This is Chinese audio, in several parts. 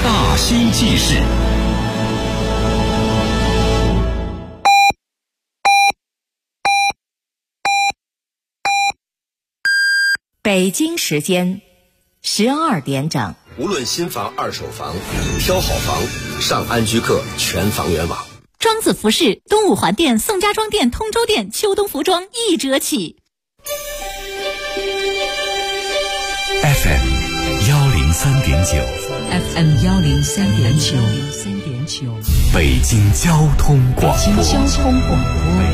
大兴记事。 北京时间12点整。 无论新房、二手房，挑好房，上安居客全房源网。 庄子服饰东五环店、宋家庄店、通州店秋冬服装1折起。 FM 103.9 FM 103.9 北京交通广播。 北京交通广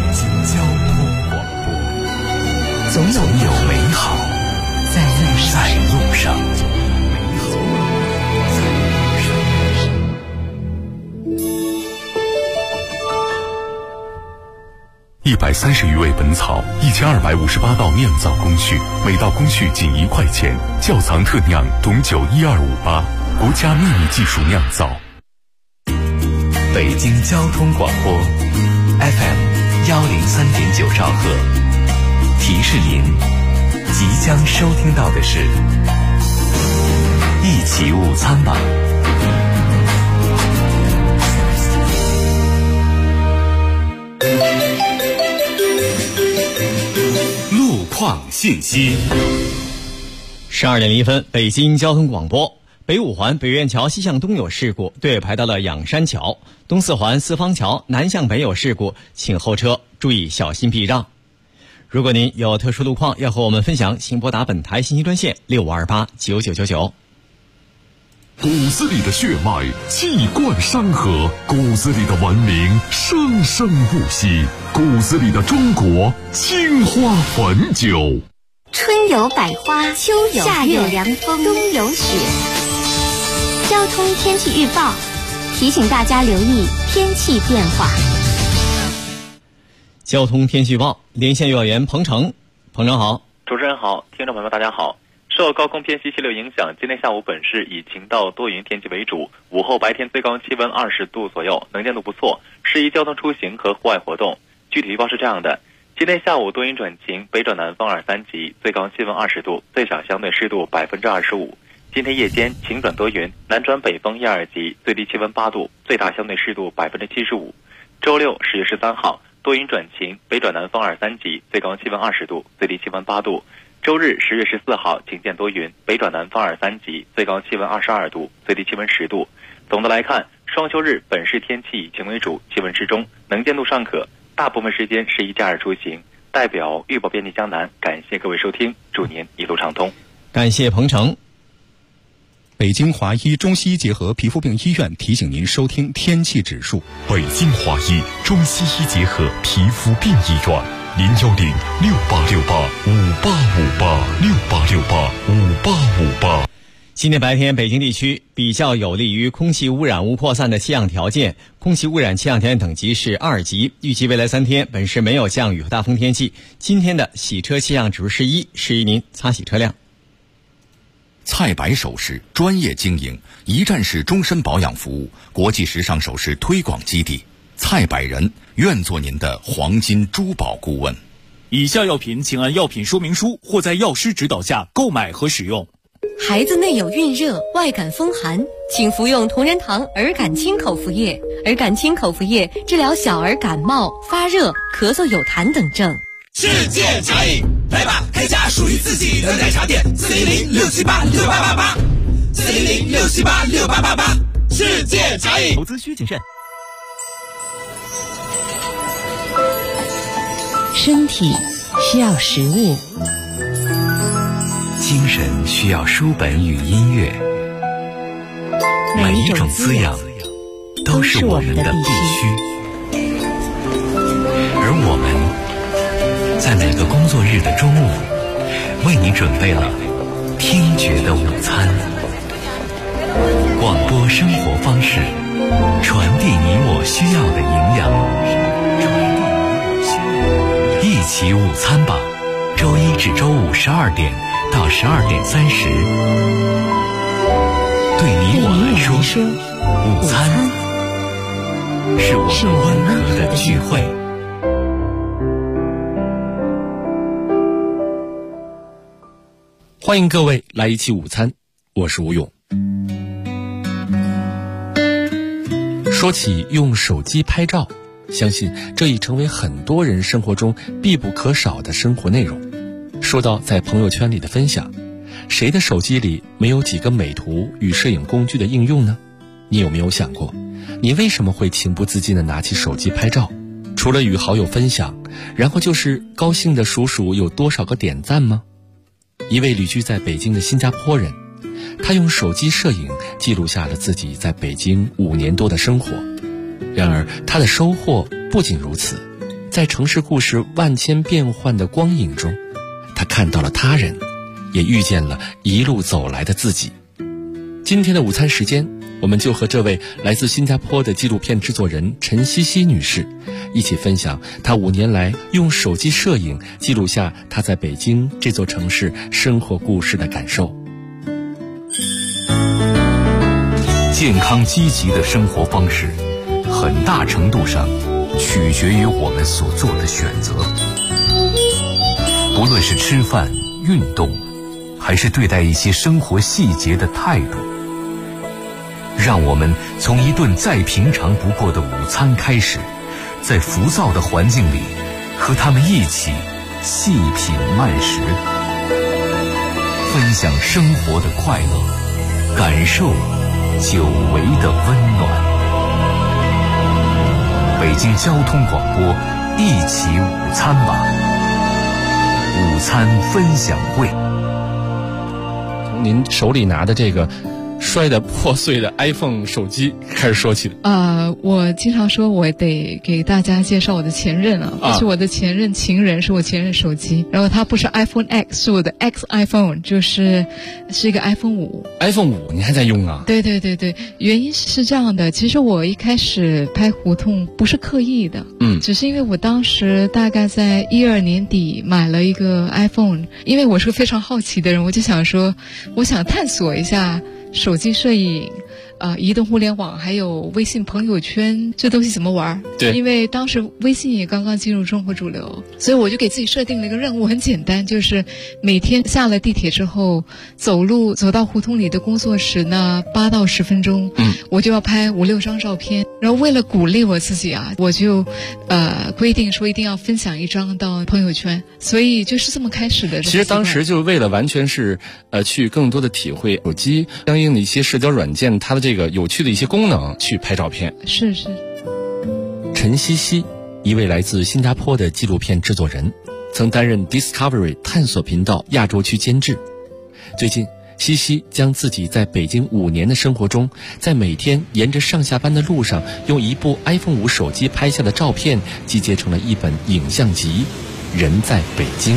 播，总有美好在路上。 130余味本草，1258道酿造工序，每道工序仅1块钱。窖藏特酿董酒12588，国家秘密技术酿造。 北京交通广播 FM 103.9兆赫，提示您即将收听到的是一起午餐吧。 路况信息。 12点01分，北京交通广播。北五环北苑桥西向东有事故，队尾排到了仰山桥；东四环四方桥南向北有事故，请后车注意小心避让。如果您有特殊路况要和我们分享，请拨打本台信息专线65289999。 骨子里的血脉气贯山河，骨子里的文明生生不息，骨子里的中国青花汾酒。 春有百花，秋有夏有凉风，冬有雪。交通天气预报提醒大家留意天气变化。 交通天气预报，连线幼儿园彭程。彭程好。 主持人好，听众朋友们大家好。受高空偏西气流影响，今天下午本市以晴到多云天气为主，午后白天最高气温20度左右，能见度不错，适宜交通出行和户外活动。具体预报是这样的：今天下午多云转晴，北转南风2、3级，最高气温20度，最小相对湿度25%。今天夜间晴转多云，南转北风1、2级，最低气温8度，最大相对湿度75%。周六10月13号多云转晴，北转南风2、3级，最高气温20度，最低气温8度。周日10月14号晴见多云，北转南风2、3级，最高气温22度，最低气温10度。总的来看，双休日本市天气以晴为主，气温适中，能见度尚可，大部分时间适宜假日出行。代表预报编辑江南，感谢各位收听，祝您一路畅通。 感谢彭程。 北京华医中西医结合皮肤病医院提醒您收听天气指数。 北京华医中西医结合皮肤病医院，0106868585858，68685858。 今天白天北京地区比较有利于空气污染物扩散的气象条件，空气污染气象条件等级是2级，预计未来3天本市没有降雨和大风天气。今天的洗车气象指数是1，适宜您擦洗车辆。 蔡白首饰专业经营，一站式终身保养服务，国际时尚首饰推广基地。蔡百人愿做您的黄金珠宝顾问。 以下药品请按药品说明书或在药师指导下购买和使用。 孩子内有孕热、外感风寒，请服用同仁堂儿感清口服液。儿感清口服液治疗小儿感冒、发热、咳嗽、有痰等症。 世界茶饮，来吧，开家属于自己的奶茶店，400-678-6888，400-678-6888，世界茶饮。 投资需谨慎。 身体需要食物， 精神需要书本与音乐，每一种滋养都是我们的必须。而我们在每个工作日的中午，为你准备了听觉的午餐。广播生活方式，传递你我需要的营养。一起午餐吧，周一至周五12点到12点30。对你我来说，午餐是我们温和的聚会。 欢迎各位来一起午餐，我是吴勇。 说起用手机拍照，相信这已成为很多人生活中必不可少的生活内容。说到在朋友圈里的分享，谁的手机里没有几个美图与摄影工具的应用呢？你有没有想过，你为什么会情不自禁地拿起手机拍照？除了与好友分享，然后就是高兴地数数有多少个点赞吗？一位旅居在北京的新加坡人，他用手机摄影记录下了自己在北京5年多的生活。然而他的收获不仅如此，在城市故事万千变幻的光影中，他看到了他人，也遇见了一路走来的自己。今天的午餐时间，我们就和这位来自新加坡的纪录片制作人陈茜茜女士一起分享她5年来用手机摄影记录下她在北京这座城市生活故事的感受。 健康积极的生活方式，很大程度上取决于我们所做的选择。不论是吃饭、运动，还是对待一些生活细节的态度，让我们从一顿再平常不过的午餐开始，在浮躁的环境里，和他们一起细品慢食，分享生活的快乐，感受久违的温暖。北京交通广播，一起午餐吧，午餐分享会。 从您手里拿的这个摔得破碎的 iPhone 手机开始说起的。 我经常说我得给大家介绍我的前任不是我的前任情人，是我前任手机。然后它不是 iPhone X， 是我的 X iPhone， 是一个 iPhone 5。iPhone 5你还在用啊？ 对，原因是这样的，其实我一开始拍胡同不是刻意的，只是因为我当时大概在12年底买了一个 iPhone， 因为我是个非常好奇的人，我就想说，我想探索一下手机摄影、移动互联网还有微信朋友圈这东西怎么玩？ 对， 因为当时微信也刚刚进入中国主流，所以我就给自己设定了一个任务，很简单，就是每天下了地铁之后，走到胡同里的工作室那8到10分钟，我就要拍5、6张照片。然后为了鼓励我自己我就规定说一定要分享1张到朋友圈，所以就是这么开始的。 其实当时就为了完全是去更多的体会手机相应的一些社交软件它的这个有趣的一些功能去拍照片。 是。 陈茜茜，一位来自新加坡的纪录片制作人，曾担任 Discovery 探索频道亚洲区监制。最近茜茜将自己在北京5年的生活中，在每天沿着上下班的路上用一部 iPhone 5手机拍下的照片集结成了一本影像集《人在北京》。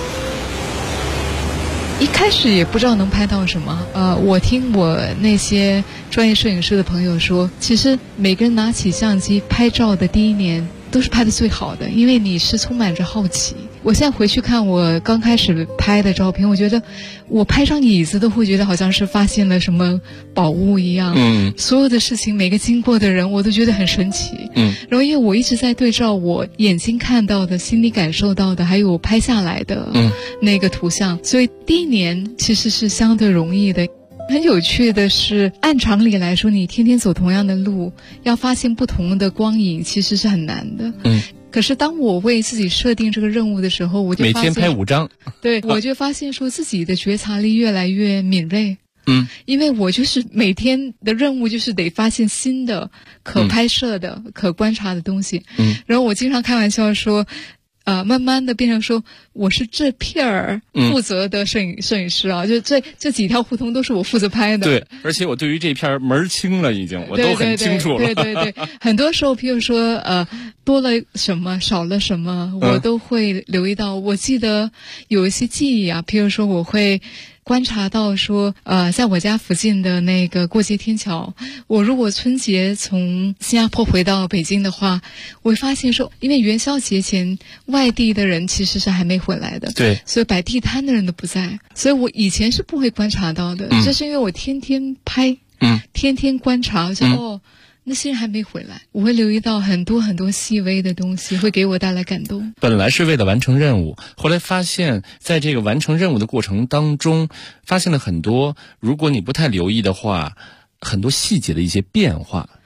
一开始也不知道能拍到什么，我听我那些专业摄影师的朋友说，其实每个人拿起相机拍照的第1年都是拍的最好的，因为你是充满着好奇。我现在回去看我刚开始拍的照片，我觉得我拍张椅子都会觉得好像是发现了什么宝物一样。所有的事情，每个经过的人，我都觉得很神奇。然后因为我一直在对照我眼睛看到的、心里感受到的，还有我拍下来的那个图像，所以第1年其实是相对容易的。很有趣的是，按常理来说，你天天走同样的路，要发现不同的光影其实是很难的。可是当我为自己设定这个任务的时候，我就发现每天拍5张， 对，我就发现说自己的觉察力越来越敏锐。因为我就是每天的任务就是得发现新的可拍摄的、可观察的东西。然后我经常开玩笑说，慢慢的变成说我是这片儿负责的摄影师就这几条胡同都是我负责拍的。 对，而且我对于这片门清了，已经我都很清楚了。 对，很多时候譬如说多了什么少了什么，我都会留意到。我记得有一些记忆譬如说我会观察到说在我家附近的那个过街天桥，我如果春节从新加坡回到北京的话，我会发现说，因为元宵节前外地的人其实是还没回来的， 对， 所以摆地摊的人都不在，所以我以前是不会观察到的。这是因为我天天拍，天天观察，那些人还没回来，我会留意到很多很多细微的东西，会给我带来感动。 本来是为了完成任务，后来发现在这个完成任务的过程当中，发现了很多如果你不太留意的话，很多细节的一些变化。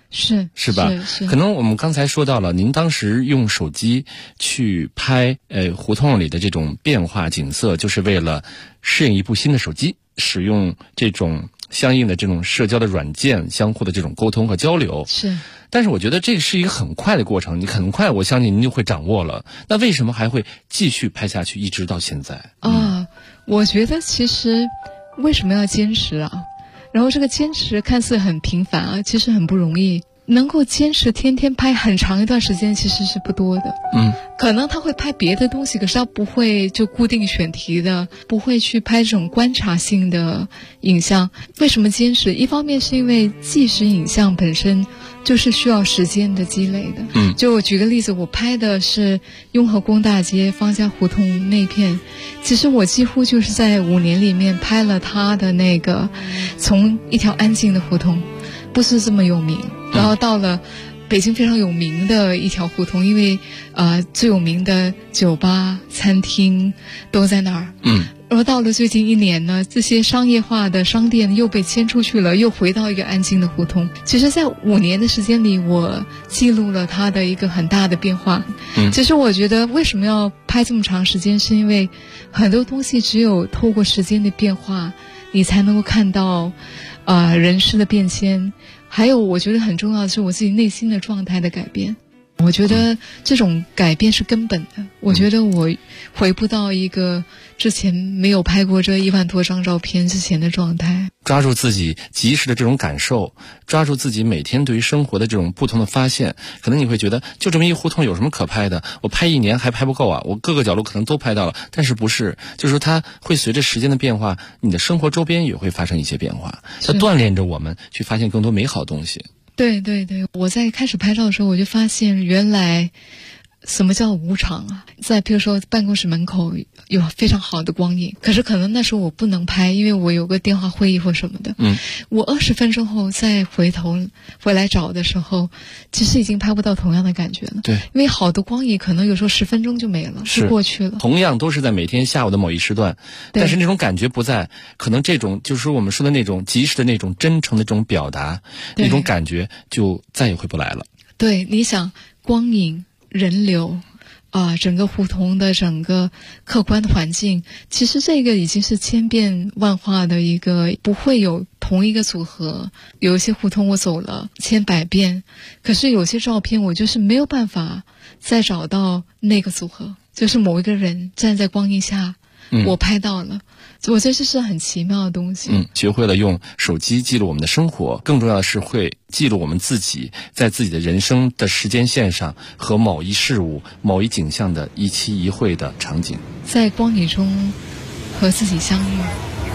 是吧？ 是。 可能我们刚才说到了，您当时用手机去拍胡同里的这种变化景色，就是为了适应一部新的手机，使用这种相应的这种社交的软件，相互的这种沟通和交流。 是。 但是我觉得这是一个很快的过程，你很快我相信您就会掌握了。那为什么还会继续拍下去，一直到现在？ 我觉得其实为什么要坚持啊？然后这个坚持看似很平凡啊，其实很不容易。能够坚持天天拍很长一段时间其实是不多的。可能他会拍别的东西，可是他不会就固定选题的，不会去拍这种观察性的影像。为什么坚持？一方面是因为纪实影像本身就是需要时间的积累的。就我举个例子，我拍的是雍和宫大街方家胡同那片，其实我几乎就是在5年里面拍了他的那个从一条安静的胡同，不是这么有名，然后到了北京非常有名的一条胡同，因为最有名的酒吧餐厅都在那儿。然后到了最近1年呢，这些商业化的商店又被迁出去了，又回到一个安静的胡同。其实在5年的时间里，我记录了它的一个很大的变化。其实我觉得为什么要拍这么长时间，是因为很多东西只有透过时间的变化，你才能够看到人事的变迁。还有我觉得很重要的是我自己内心的状态的改变。我觉得这种改变是根本的。我觉得我回不到一个之前没有拍过这1万多张照片之前的状态。 抓住自己及时的这种感受，抓住自己每天对于生活的这种不同的发现。可能你会觉得就这么一胡同有什么可拍的，我拍1年还拍不够啊，我各个角落可能都拍到了。但是不是，就是说它会随着时间的变化，你的生活周边也会发生一些变化，它锻炼着我们去发现更多美好的东西。 对，我在开始拍照的时候，我就发现原来什么叫无常啊。在比如说办公室门口有非常好的光影，可是可能那时候我不能拍，因为我有个电话会议或什么的。我20分钟后再回来找的时候，其实已经拍不到同样的感觉了。 对， 因为好的光影可能有时候10分钟就没了，就过去了。 同样都是在每天下午的某一时段，但是那种感觉不在，可能这种就是我们说的那种及时的那种真诚的这种表达，那种感觉就再也回不来了。 对，你想光影、人流整个胡同的整个客观的环境，其实这个已经是千变万化的一个，不会有同一个组合。有一些胡同我走了千百遍，可是有些照片我就是没有办法再找到那个组合，就是某一个人站在光影下，我拍到了。我觉得这是很奇妙的东西。 学会了用手机记录我们的生活，更重要的是会记录我们自己在自己的人生的时间线上和某一事物、某一景象的一期一会的场景， 在光影中和自己相遇。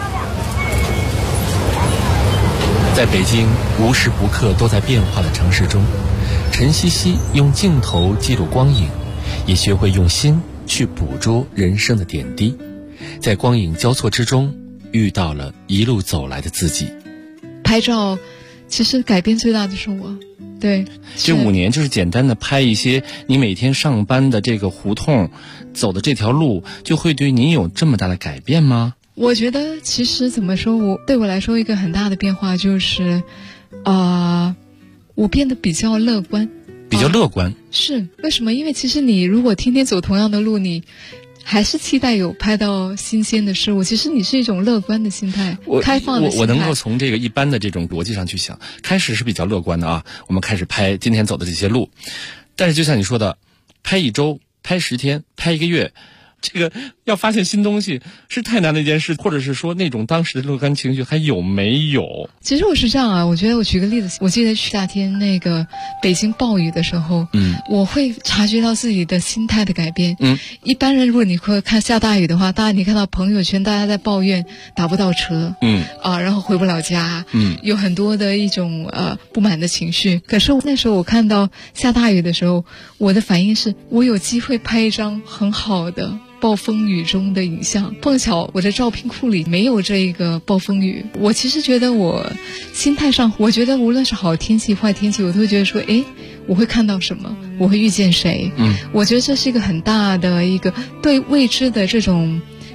在北京无时不刻都在变化的城市中，陈茜茜用镜头记录光影，也学会用心去捕捉人生的点滴。在光影交错之中，遇到了一路走来的自己。 拍照其实改变最大的是我。对， 这5年就是简单的拍一些你每天上班的这个胡同走的这条路，就会对你有这么大的改变吗？ 我觉得其实怎么说，对我来说一个很大的变化就是我变得比较乐观。 比较乐观？ 是，为什么？因为其实你如果天天走同样的路，你还是期待有拍到新鲜的事物。其实你是一种乐观的心态，开放的心态。 我能够从这个一般的这种逻辑上去想，开始是比较乐观的啊。我们开始拍今天走的这些路，但是就像你说的，拍1周、拍10天、拍1个月，这个要发现新东西是太难的一件事，或者是说那种当时的乐观情绪还有没有？ 其实我是这样啊，我觉得我举个例子，我记得夏天那个北京暴雨的时候，我会察觉到自己的心态的改变。一般人如果你会看下大雨的话，你看到朋友圈大家在抱怨打不到车，然后回不了家，有很多的一种不满的情绪。可是那时候我看到下大雨的时候，我的反应是我有机会拍一张很好的暴风雨中的影像，碰巧我的照片库里没有这个暴风雨。我其实觉得我心态上，我觉得无论是好天气坏天气，我都会觉得说我会看到什么，我会遇见谁。我觉得这是一个很大的一个对未知的这种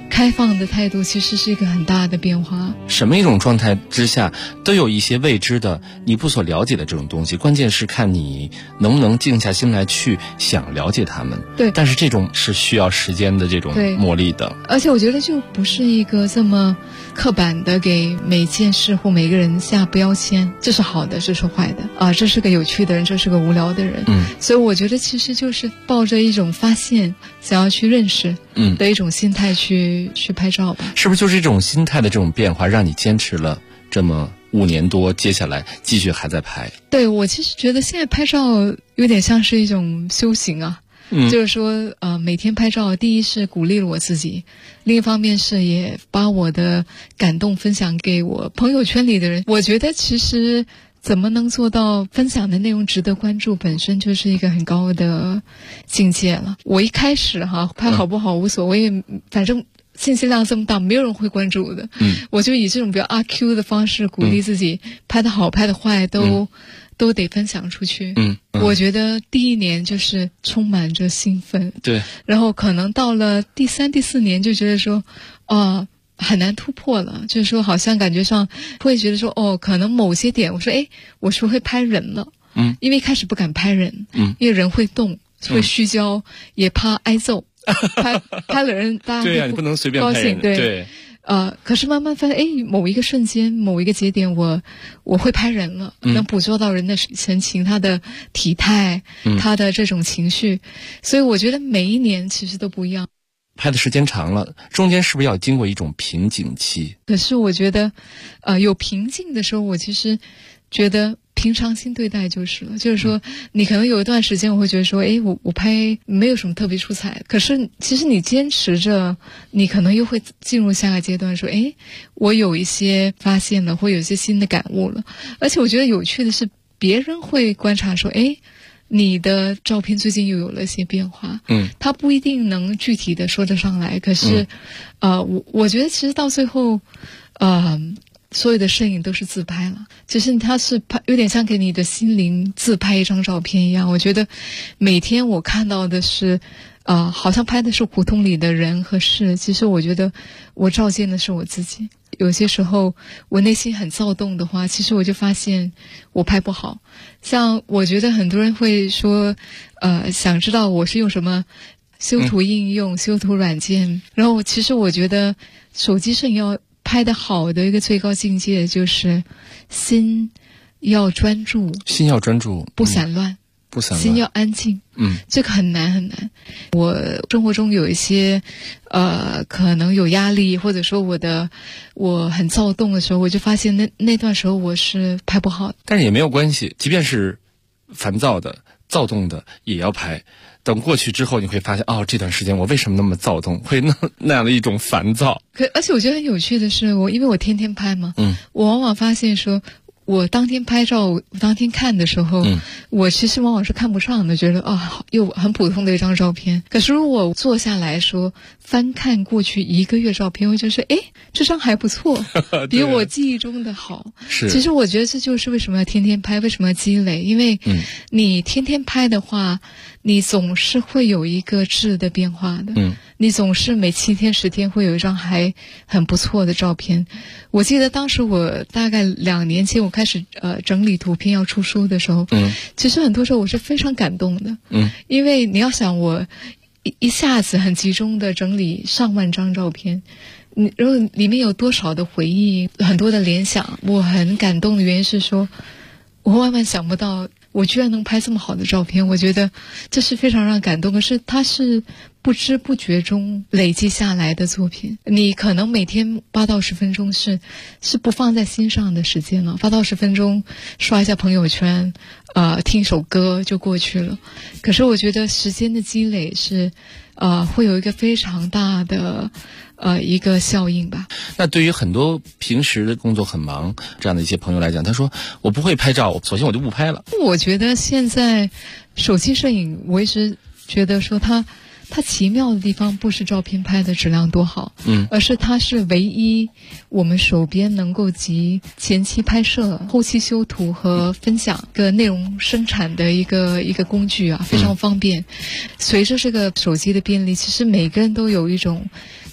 开放的态度，其实是一个很大的变化。 什么一种状态之下都有一些未知的你不所了解的这种东西，关键是看你能不能静下心来去想了解他们。 对， 但是这种是需要时间的这种磨砺的。 而且我觉得就不是一个这么刻板的给每件事或每个人下标签，这是好的，这是坏的啊，这是个有趣的人，这是个无聊的人。所以我觉得其实就是抱着一种发现，想要去认识的一种心态去拍照吧。 是不是就是这种心态的这种变化，让你坚持了这么5年多，接下来继续还在拍？ 对，我其实觉得现在拍照有点像是一种修行啊。就是说每天拍照，第一是鼓励了我自己，另一方面是也把我的感动分享给我朋友圈里的人。我觉得其实怎么能做到分享的内容值得关注，本身就是一个很高的境界了。我一开始拍好不好无所谓，反正信息量这么大，没有人会关注的。我就以这种比较阿 Q 的方式鼓励自己，拍得好拍得坏都得分享出去。我觉得第1年就是充满着兴奋， 对， 然后可能到了第3、第4年就觉得说很难突破了，就是说好像感觉上会觉得说可能某些点我说我是不是会拍人了。因为一开始不敢拍人，因为人会动，会虚焦，也怕挨揍。拍了人大家对你不能随便高兴。 拍人。对， 可是慢慢发现，某一个瞬间，某一个节点，我会拍人了，能捕捉到人的神情，他的体态，他的这种情绪，所以我觉得每一年其实都不一样。 拍的时间长了，中间是不是要经过一种瓶颈期？ 可是我觉得，有瓶颈的时候，我其实觉得平常心对待就是了。就是说，你可能有一段时间我会觉得说，我拍没有什么特别出彩，可是其实你坚持着，你可能又会进入下个阶段，说，我有一些发现了，或有一些新的感悟了。而且我觉得有趣的是，别人会观察说，你的照片最近又有了一些变化。他不一定能具体的说得上来，可是，我觉得其实到最后，所有的摄影都是自拍了，只是它是拍，有点像给你的心灵自拍一张照片一样。我觉得每天我看到的是，好像拍的是胡同里的人和事，其实我觉得我照见的是我自己。有些时候我内心很躁动的话，其实我就发现我拍不好。像我觉得很多人会说，想知道我是用什么修图应用、修图软件，然后其实我觉得手机摄影要拍得好的一个最高境界就是心要专注，不散乱，心要安静。这个很难很难。我生活中有一些可能有压力，或者说我很躁动的时候，我就发现那段时候我是拍不好。 但是也没有关系，即便是烦躁的、躁动的也要拍。等过去之后，你会发现，这段时间我为什么那么躁动，会那样的一种烦躁。 而且我觉得很有趣的是，因为我天天拍嘛，我往往发现说，我当天拍照，我当天看的时候，我其实往往是看不上的，觉得又很普通的一张照片。可是如果坐下来说翻看过去1个月照片，我就说，这张还不错，比我记忆中的好。 是， 其实我觉得这就是为什么要天天拍，为什么要积累？因为你天天拍的话，你总是会有一个质的变化的。你总是每7天10天会有一张还很不错的照片。我记得当时我大概2年前我开始整理图片要出书的时候，其实很多时候我是非常感动的。因为你要想我一下子很集中的整理上万张照片，然后里面有多少的回忆，很多的联想，我很感动的原因是说，我万万想不到我居然能拍这么好的照片，我觉得这是非常让人感动。可是它是不知不觉中累积下来的作品，你可能每天8到10分钟是不放在心上的时间了，8到10分钟刷一下朋友圈，听首歌就过去了。可是我觉得时间的积累是会有一个非常大的一个效应吧。 那对于很多平时的工作很忙这样的一些朋友来讲，他说我不会拍照，索性我就不拍了。 我觉得现在手机摄影，我一直觉得说它奇妙的地方不是照片拍的质量多好，而是它是唯一我们手边能够集前期拍摄、后期修图和分享的内容生产的一个工具啊，非常方便。随着这个手机的便利，其实每个人都有一种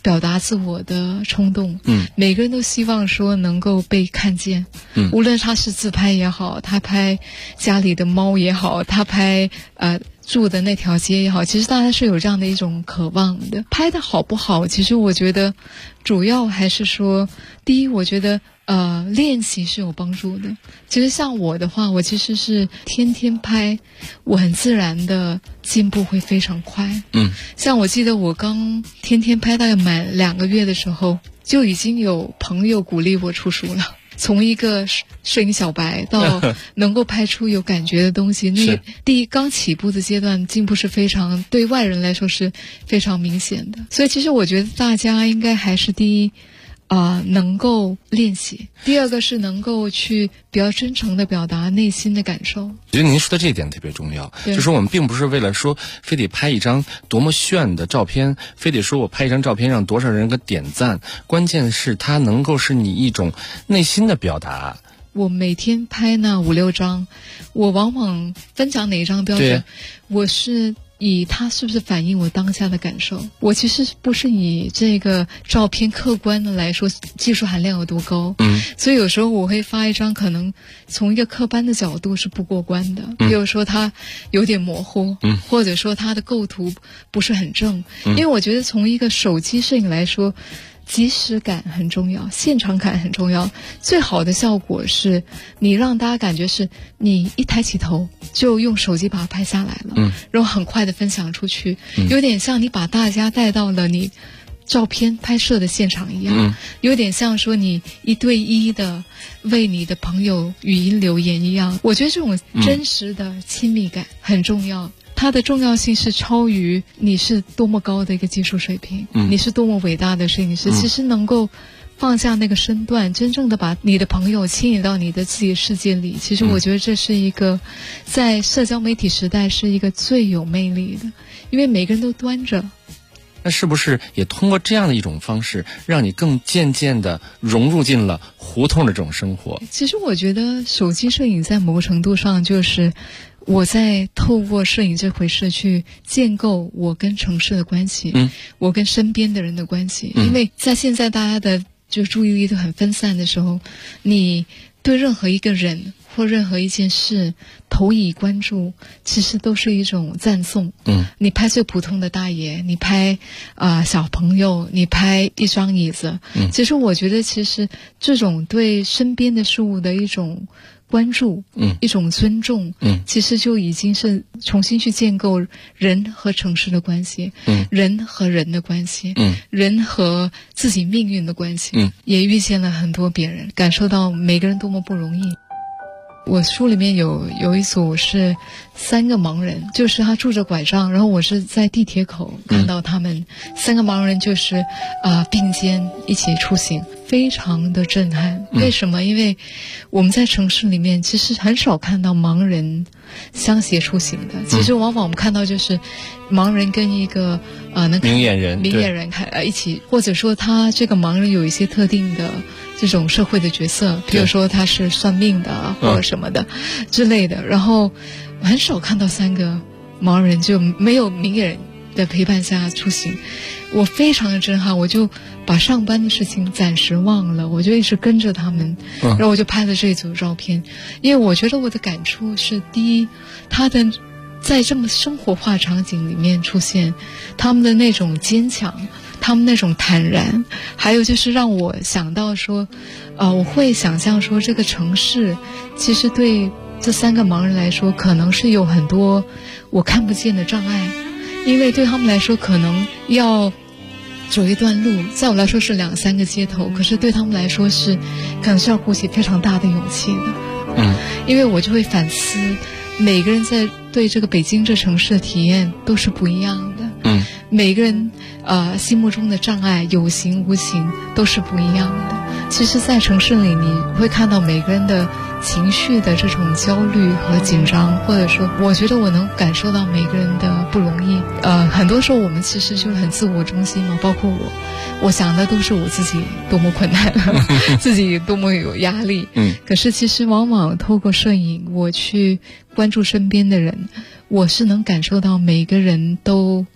表达自我的冲动。每个人都希望说能够被看见。无论他是自拍也好，他拍家里的猫也好，他拍住的那条街也好，其实大家是有这样的一种渴望的。拍的好不好，其实我觉得主要还是说，第一，我觉得练习是有帮助的。其实像我的话，我其实是天天拍，我很自然的进步会非常快。像我记得我刚天天拍大概满2个月的时候，就已经有朋友鼓励我出书了。从一个摄影小白到能够拍出有感觉的东西，那第一刚起步的阶段进步是非常，对外人来说是非常明显的。所以其实我觉得大家应该还是第一能够练习，第二个是能够去比较真诚的表达内心的感受。 其实您说的这一点特别重要，就是我们并不是为了说非得拍一张多么炫的照片，非得说我拍一张照片让多少人给点赞，关键是它能够是你一种内心的表达。 我每天拍那5、6张，我往往分享哪一张标准，我是以它是不是反映我当下的感受。我其实不是以这个照片客观的来说技术含量有多高，所以有时候我会发一张可能从一个客观的角度是不过关的，比如说它有点模糊，或者说它的构图不是很正，因为我觉得从一个手机摄影来说，即时感很重要，现场感很重要。最好的效果是你让大家感觉是你一抬起头就用手机把它拍下来了，然后很快的分享出去，有点像你把大家带到了你照片拍摄的现场一样，有点像说你1对1的为你的朋友语音留言一样。我觉得这种真实的亲密感很重要，它的重要性是超于你是多么高的一个技术水平，你是多么伟大的摄影师，其实能够放下那个身段，真正的把你的朋友牵引到你的自己世界里，其实我觉得这是一个在社交媒体时代是一个最有魅力的，因为每个人都端着。 那是不是也通过这样的一种方式，让你更渐渐地融入进了胡同的这种生活？ 其实我觉得手机摄影在某个程度上就是我在透过摄影这回事去建构我跟城市的关系，我跟身边的人的关系。因为在现在大家的就注意力都很分散的时候，你对任何一个人或任何一件事投以关注，其实都是一种赞颂。你拍最普通的大爷，你拍小朋友，你拍一张椅子，其实我觉得其实这种对身边的事物的一种关注，一种尊重，其实就已经是重新去建构人和城市的关系，人和人的关系，人和自己命运的关系，也遇见了很多别人，感受到每个人多么不容易。我书里面有一组是3个盲人，就是他拄着拐杖，然后我是在地铁口看到他们3个盲人就是并肩一起出行，非常的震撼。为什么？因为我们在城市里面其实很少看到盲人相携出行的，其实往往我们看到就是盲人跟一个能明眼人一起，或者说他这个盲人有一些特定的这种社会的角色，比如说他是算命的或者什么的之类的，然后很少看到3个盲人就没有明眼人的陪伴下出行，我非常的震撼，我就把上班的事情暂时忘了，我就一直跟着他们，然后我就拍了这组照片。因为我觉得我的感触是，第一，他的在这么生活化场景里面出现，他们的那种坚强，他们那种坦然，还有就是让我想到说我会想象说这个城市其实对这3个盲人来说可能是有很多我看不见的障碍，因为对他们来说可能要走一段路，在我来说是2、3个街头，可是对他们来说是可能是要鼓起非常大的勇气的。因为我就会反思，每个人在对这个北京这城市的体验都是不一样的。每个人心目中的障碍有形无形都是不一样的。其实在城市里你会看到每个人的情绪的这种焦虑和紧张，或者说我觉得我能感受到每个人的不容易。很多时候我们其实就是很自我中心嘛，包括我想的都是我自己多么困难自己多么有压力。可是其实往往透过摄影我去关注身边的人，我是能感受到每个人都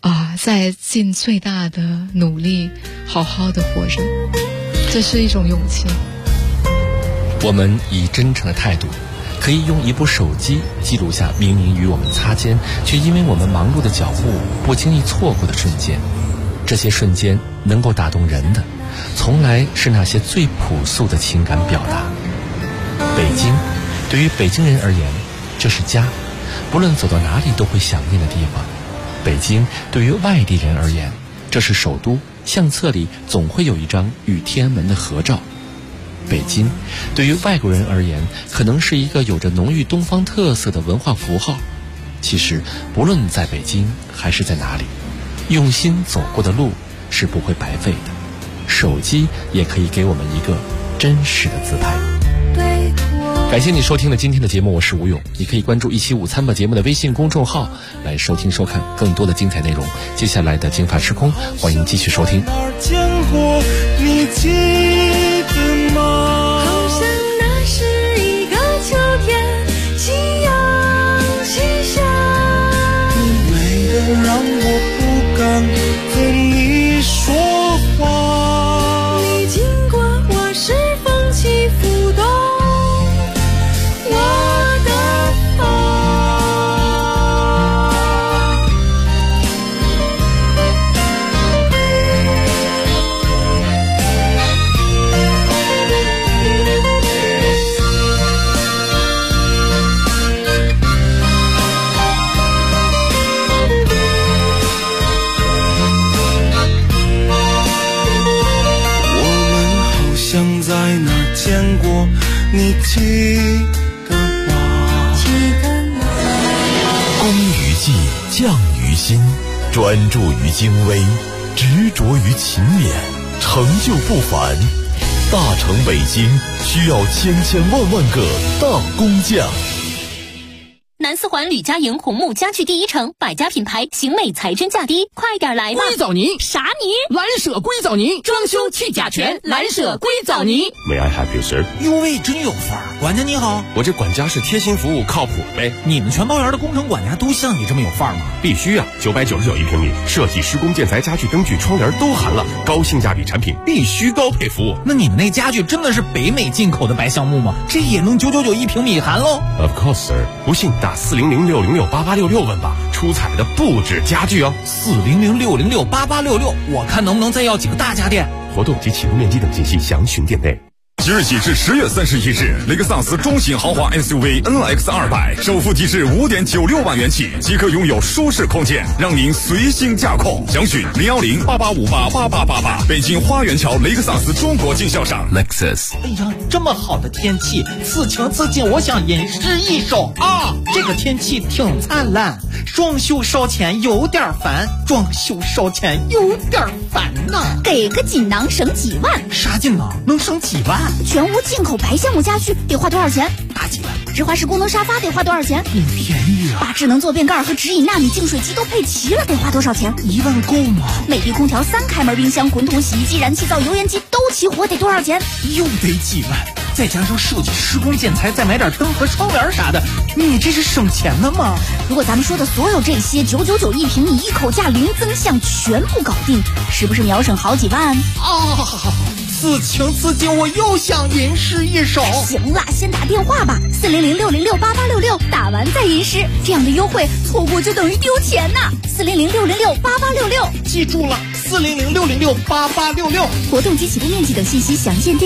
在尽最大的努力好好的活着，这是一种勇气。 我们以真诚的态度，可以用一部手机记录下明明与我们擦肩，却因为我们忙碌的脚步不经意错过的瞬间。这些瞬间能够打动人的，从来是那些最朴素的情感表达。北京，对于北京人而言，这是家，不论走到哪里都会想念的地方。北京对于外地人而言，这是首都，相册里总会有一张与天安门的合照。北京对于外国人而言，可能是一个有着浓郁东方特色的文化符号。其实不论在北京还是在哪里，用心走过的路是不会白费的。手机也可以给我们一个真实的自拍。感谢你收听了今天的节目，我是吴勇。你可以关注一期午餐吧节目的微信公众号来收听收看更多的精彩内容。接下来的京法时空，欢迎继续收听。 见过你记得吗？ 好像那是一个秋天，夕阳西下， 你美得让我不敢对你说话， 你经过我是风起浮动在哪儿见过你记得吗？ 工于技，匠于心，专注于精微，执着于勤勉，成就不凡。大成北京需要千千万万个大工匠。 南四环吕家营红木家具第一城，百家品牌，型美材真价低，快点来吧！ 硅藻泥啥泥？ 蓝舍硅藻泥，装修去甲醛，蓝舍硅藻泥。 May I help you, sir？ 哟喂，真有范儿！管家你好， 我这管家是贴心服务，靠谱呗。 你们全包园的工程管家都像你这么有范儿吗？ 必须啊！999一平米，设计、施工、建材、家具、灯具、窗帘都含了，高性价比产品，必须高配服务。 那你们那家具真的是北美进口的白橡木吗？这也能999一平米含喽 ？Of course, sir。不信打400-606-8866问吧，出彩的不止家具哦。 400-606-8866，我看能不能再要几个大家电。 活动及启动面积等信息详询店内。 即日起至10月31日，雷克萨斯中型豪华 SUV NX 200首付即至5.96万元起，即可拥有舒适空间，让您随心驾控。详询010-8858-8888。北京花园桥雷克萨斯中国经销商 Lexus。 哎呀，这么好的天气，此情此景，我想吟诗一首啊！这个天气挺灿烂，装修烧钱有点烦，装修烧钱有点烦呐。 给个锦囊省几万？ 啥锦囊能省几万？ 全屋进口白橡木家具得花多少钱？ 大几万。 直滑式功能沙发得花多少钱？ 很便宜啊。 把智能坐便盖和直饮纳米净水机都配齐了，得花多少钱 ？1万够吗？ 美的空调3开门冰箱、滚筒洗衣机、燃气灶、油烟机都齐活，得多少钱？ 又得几万。再加上设计、施工、建材，再买点灯和窗帘啥的，你这是省钱了吗？ 如果咱们说的所有这些999一平米，一口价零增项全部搞定，是不是秒省好几万？ 此情此景，我又想吟诗一首。 行了，先打电话吧，400-606-8866，打完再吟诗，这样的优惠错过就等于丢钱呐。400-606-8866， 记住了，400-606-8866。 活动及启动面积等信息详见电